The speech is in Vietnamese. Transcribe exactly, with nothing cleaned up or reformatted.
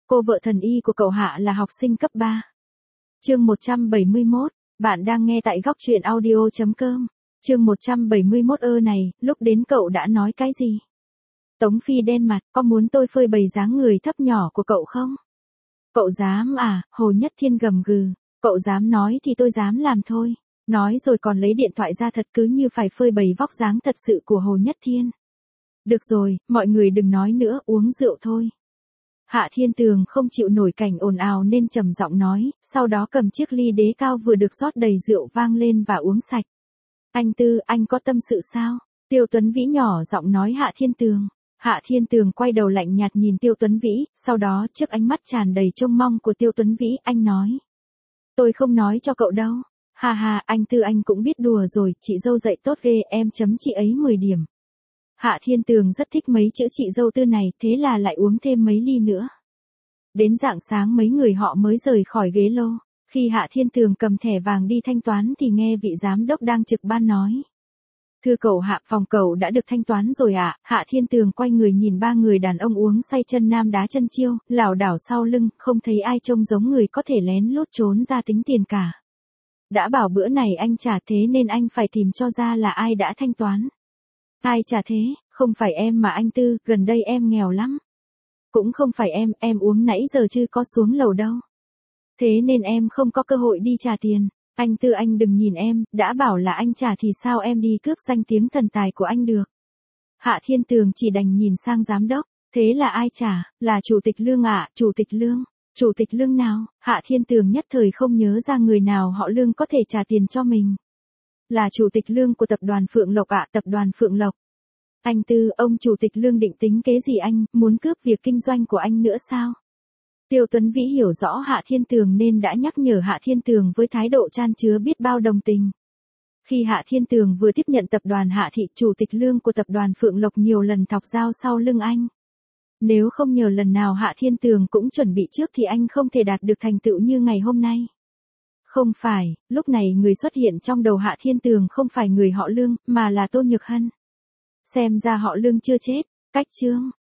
Cô vợ thần y của cậu Hạ là học sinh cấp ba. Chương một trăm bảy mươi mốt, bạn đang nghe tại góc truyện audio chấm com. Chương một trăm bảy mươi mốt ơ này, lúc đến cậu đã nói cái gì? Tống Phi đen mặt, có muốn tôi phơi bày dáng người thấp nhỏ của cậu không? Cậu dám à? Hồ Nhất Thiên gầm gừ. Cậu dám nói thì tôi dám làm thôi. Nói rồi còn lấy điện thoại ra thật cứ như phải phơi bày vóc dáng thật sự của Hồ Nhất Thiên. Được rồi, mọi người đừng nói nữa, uống rượu thôi. Hạ Thiên Tường không chịu nổi cảnh ồn ào nên trầm giọng nói, sau đó cầm chiếc ly đế cao vừa được rót đầy rượu vang lên và uống sạch. Anh Tư, anh có tâm sự sao? Tiêu Tuấn Vĩ nhỏ giọng nói Hạ Thiên Tường. Hạ Thiên Tường quay đầu lạnh nhạt nhìn Tiêu Tuấn Vĩ, sau đó trước ánh mắt tràn đầy trông mong của Tiêu Tuấn Vĩ, anh nói. Tôi không nói cho cậu đâu. Hà hà, anh Tư anh cũng biết đùa rồi, chị dâu dạy tốt ghê, em chấm chị ấy mười điểm. Hạ Thiên Tường rất thích mấy chữ chị dâu Tư này, thế là lại uống thêm mấy ly nữa. Đến rạng sáng mấy người họ mới rời khỏi ghế lô. Khi Hạ Thiên Tường cầm thẻ vàng đi thanh toán thì nghe vị giám đốc đang trực ban nói. Thưa cậu Hạ, phòng cậu đã được thanh toán rồi ạ. À? Hạ Thiên Tường quay người nhìn ba người đàn ông uống say chân nam đá chân chiêu, lảo đảo sau lưng, không thấy ai trông giống người có thể lén lút trốn ra tính tiền cả. Đã bảo bữa này anh trả thế nên anh phải tìm cho ra là ai đã thanh toán. Ai trả thế? Không phải em mà anh Tư, gần đây em nghèo lắm. Cũng không phải em, em uống nãy giờ chưa có xuống lầu đâu. Thế nên em không có cơ hội đi trả tiền. Anh Tư anh đừng nhìn em, đã bảo là anh trả thì sao em đi cướp danh tiếng thần tài của anh được. Hạ Thiên Tường chỉ đành nhìn sang giám đốc, thế là ai trả, là Chủ tịch Lương ạ, à, Chủ tịch Lương. Chủ tịch Lương nào? Hạ Thiên Tường nhất thời không nhớ ra người nào họ Lương có thể trả tiền cho mình. Là Chủ tịch Lương của tập đoàn Phượng Lộc ạ, à, tập đoàn Phượng Lộc. Anh Tư, ông Chủ tịch Lương định tính kế gì anh, muốn cướp việc kinh doanh của anh nữa sao? Tiêu Tuấn Vĩ hiểu rõ Hạ Thiên Tường nên đã nhắc nhở Hạ Thiên Tường với thái độ chan chứa biết bao đồng tình. Khi Hạ Thiên Tường vừa tiếp nhận tập đoàn Hạ Thị, Chủ tịch Lương của tập đoàn Phượng Lộc nhiều lần thọc dao sau lưng anh. Nếu không nhờ lần nào Hạ Thiên Tường cũng chuẩn bị trước thì anh không thể đạt được thành tựu như ngày hôm nay. Không phải, lúc này người xuất hiện trong đầu Hạ Thiên Tường không phải người họ Lương, mà là Tô Nhược Hân. Xem ra họ Lương chưa chết, cách chương.